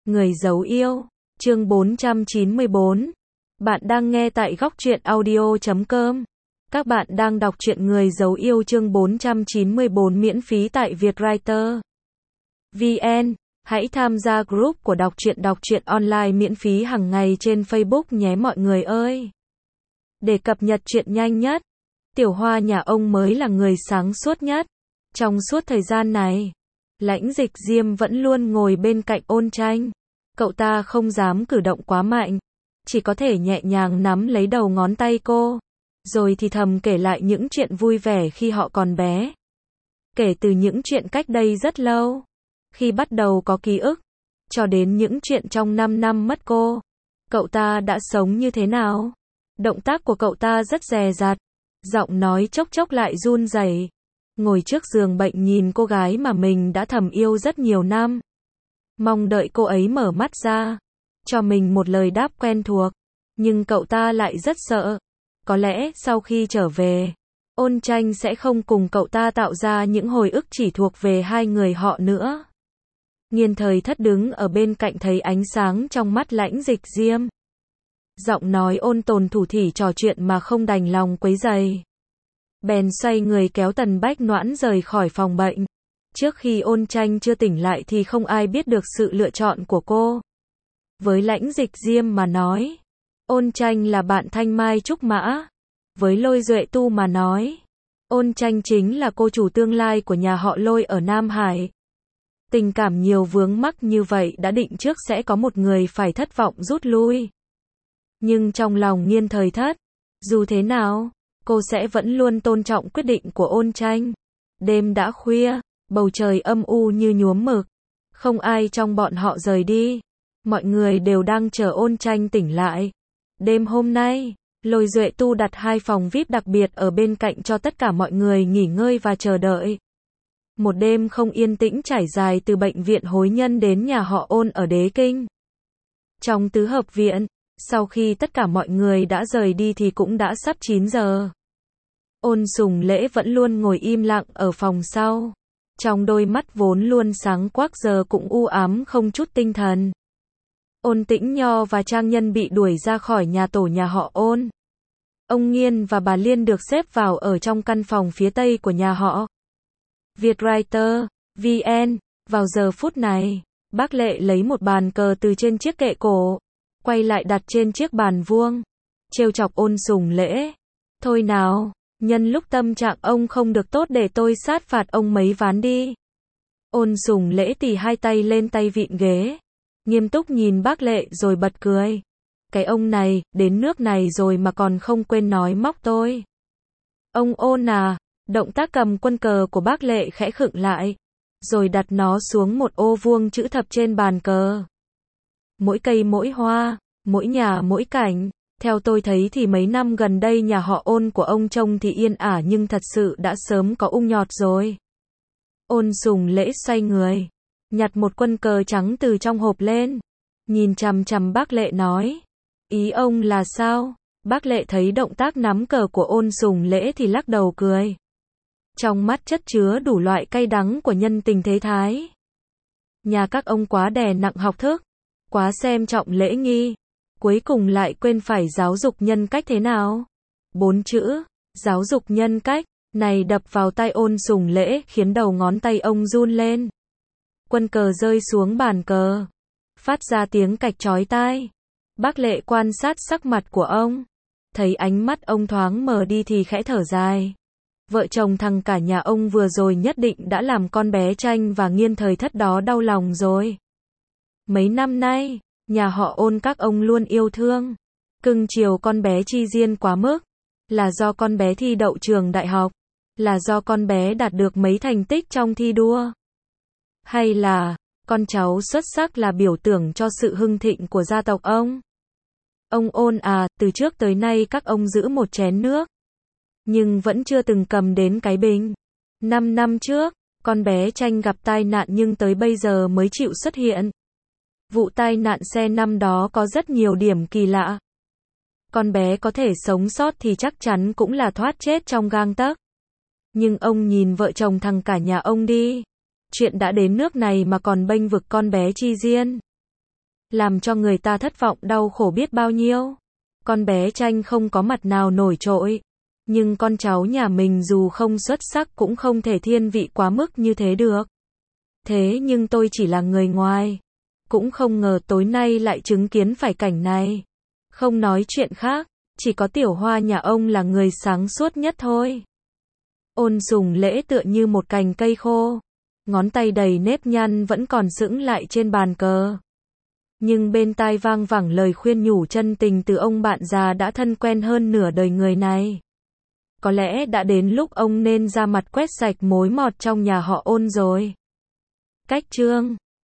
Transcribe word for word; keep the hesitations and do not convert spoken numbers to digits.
Người giấu yêu, chương bốn trăm chín mươi bốn. Bạn đang nghe tại góc truyện audio chấm com. Các bạn đang đọc truyện Người giấu yêu chương bốn trăm chín mươi bốn miễn phí tại Vietwriter vê en. Hãy tham gia group của đọc truyện đọc truyện online miễn phí hàng ngày trên Facebook nhé mọi người ơi. Để cập nhật truyện nhanh nhất, Tiểu Hoa nhà ông mới là người sáng suốt nhất. Trong suốt thời gian này, Lãnh Dịch Diêm vẫn luôn ngồi bên cạnh Ôn Tranh. Cậu ta không dám cử động quá mạnh, chỉ có thể nhẹ nhàng nắm lấy đầu ngón tay cô, rồi thì thầm kể lại những chuyện vui vẻ khi họ còn bé. Kể từ những chuyện cách đây rất lâu, khi bắt đầu có ký ức, cho đến những chuyện trong năm năm mất cô, cậu ta đã sống như thế nào. Động tác của cậu ta rất dè dặt, giọng nói chốc chốc lại run rẩy. Ngồi trước giường bệnh nhìn cô gái mà mình đã thầm yêu rất nhiều năm, mong đợi cô ấy mở mắt ra, cho mình một lời đáp quen thuộc. Nhưng cậu ta lại rất sợ. Có lẽ sau khi trở về, Ôn Tranh sẽ không cùng cậu ta tạo ra những hồi ức chỉ thuộc về hai người họ nữa. Nghiên Thời Thất đứng ở bên cạnh thấy ánh sáng trong mắt Lãnh Dịch Diêm. Giọng nói ôn tồn thủ thỉ trò chuyện mà không đành lòng quấy rầy. Bèn xoay người kéo Tần Bách Noãn rời khỏi phòng bệnh. Trước khi Ôn Tranh chưa tỉnh lại thì không ai biết được sự lựa chọn của cô. Với Lãnh Dịch Diêm mà nói, Ôn Tranh là bạn thanh mai trúc mã. Với Lôi Duệ Tu mà nói, Ôn Tranh chính là cô chủ tương lai của nhà họ Lôi ở Nam Hải. Tình cảm nhiều vướng mắc như vậy đã định trước sẽ có một người phải thất vọng rút lui. Nhưng trong lòng Nghiên Thời Thất, dù thế nào, cô sẽ vẫn luôn tôn trọng quyết định của Ôn Tranh. Đêm đã khuya, bầu trời âm u như nhuốm mực. Không ai trong bọn họ rời đi. Mọi người đều đang chờ Ôn Tranh tỉnh lại. Đêm hôm nay, Lôi Duệ Tu đặt hai phòng vi ai pi đặc biệt ở bên cạnh cho tất cả mọi người nghỉ ngơi và chờ đợi. Một đêm không yên tĩnh trải dài từ bệnh viện Hối Nhân đến nhà họ Ôn ở Đế Kinh. Trong tứ hợp viện, sau khi tất cả mọi người đã rời đi thì cũng đã sắp chín giờ. Ôn Sùng Lễ vẫn luôn ngồi im lặng ở phòng sau. Trong đôi mắt vốn luôn sáng quắc giờ cũng u ám không chút tinh thần. Ôn Tĩnh Nho và Trang Nhân bị đuổi ra khỏi nhà tổ nhà họ Ôn. Ông Nghiên và bà Liên được xếp vào ở trong căn phòng phía tây của nhà họ. Vietwriter vê en. Vào giờ phút này, bác Lệ lấy một bàn cờ từ trên chiếc kệ cổ, quay lại đặt trên chiếc bàn vuông, trêu chọc Ôn Sùng Lễ. Thôi nào, nhân lúc tâm trạng ông không được tốt để tôi sát phạt ông mấy ván đi. Ôn Sùng Lễ tì hai tay lên tay vịn ghế, nghiêm túc nhìn bác Lệ rồi bật cười. Cái ông này, đến nước này rồi mà còn không quên nói móc tôi. Ông Ôn à, động tác cầm quân cờ của bác Lệ khẽ khựng lại, rồi đặt nó xuống một ô vuông chữ thập trên bàn cờ. Mỗi cây mỗi hoa, mỗi nhà mỗi cảnh. Theo tôi thấy thì mấy năm gần đây nhà họ Ôn của ông trông thì yên ả nhưng thật sự đã sớm có ung nhọt rồi. Ôn Sùng Lễ xoay người, nhặt một quân cờ trắng từ trong hộp lên, nhìn chằm chằm bác Lệ nói. Ý ông là sao? Bác Lệ thấy động tác nắm cờ của Ôn Sùng Lễ thì lắc đầu cười. Trong mắt chất chứa đủ loại cay đắng của nhân tình thế thái. Nhà các ông quá đè nặng học thức, quá xem trọng lễ nghi, cuối cùng lại quên phải giáo dục nhân cách thế nào. Bốn chữ, giáo dục nhân cách, này đập vào tai Ôn Sùng Lễ khiến đầu ngón tay ông run lên. Quân cờ rơi xuống bàn cờ, phát ra tiếng cạch chói tai. Bác Lệ quan sát sắc mặt của ông, thấy ánh mắt ông thoáng mờ đi thì khẽ thở dài. Vợ chồng thằng cả nhà ông vừa rồi nhất định đã làm con bé Tranh và Nghiên Thời Thất đó đau lòng rồi. Mấy năm nay, nhà họ Ôn các ông luôn yêu thương, cưng chiều con bé Chi Diên quá mức. Là do con bé thi đậu trường đại học? Là do con bé đạt được mấy thành tích trong thi đua? Hay là, con cháu xuất sắc là biểu tượng cho sự hưng thịnh của gia tộc ông? Ông Ôn à, từ trước tới nay các ông giữ một chén nước, nhưng vẫn chưa từng cầm đến cái bình. Năm năm trước, con bé Tranh gặp tai nạn nhưng tới bây giờ mới chịu xuất hiện. Vụ tai nạn xe năm đó có rất nhiều điểm kỳ lạ. Con bé có thể sống sót thì chắc chắn cũng là thoát chết trong gang tấc. Nhưng ông nhìn vợ chồng thằng cả nhà ông đi. Chuyện đã đến nước này mà còn bênh vực con bé Chi Diên. làm cho người ta thất vọng đau khổ biết bao nhiêu. Con bé Tranh không có mặt nào nổi trội, nhưng con cháu nhà mình dù không xuất sắc cũng không thể thiên vị quá mức như thế được. Thế nhưng tôi chỉ là người ngoài, cũng không ngờ tối nay lại chứng kiến phải cảnh này. Không nói chuyện khác, chỉ có Tiểu Hoa nhà ông là người sáng suốt nhất thôi. Ôn Sùng Lễ tựa như một cành cây khô, ngón tay đầy nếp nhăn vẫn còn sững lại trên bàn cờ. Nhưng bên tai vang vẳng lời khuyên nhủ chân tình từ ông bạn già đã thân quen hơn nửa đời người này. Có lẽ đã đến lúc ông nên ra mặt quét sạch mối mọt trong nhà họ Ôn rồi. Cách chương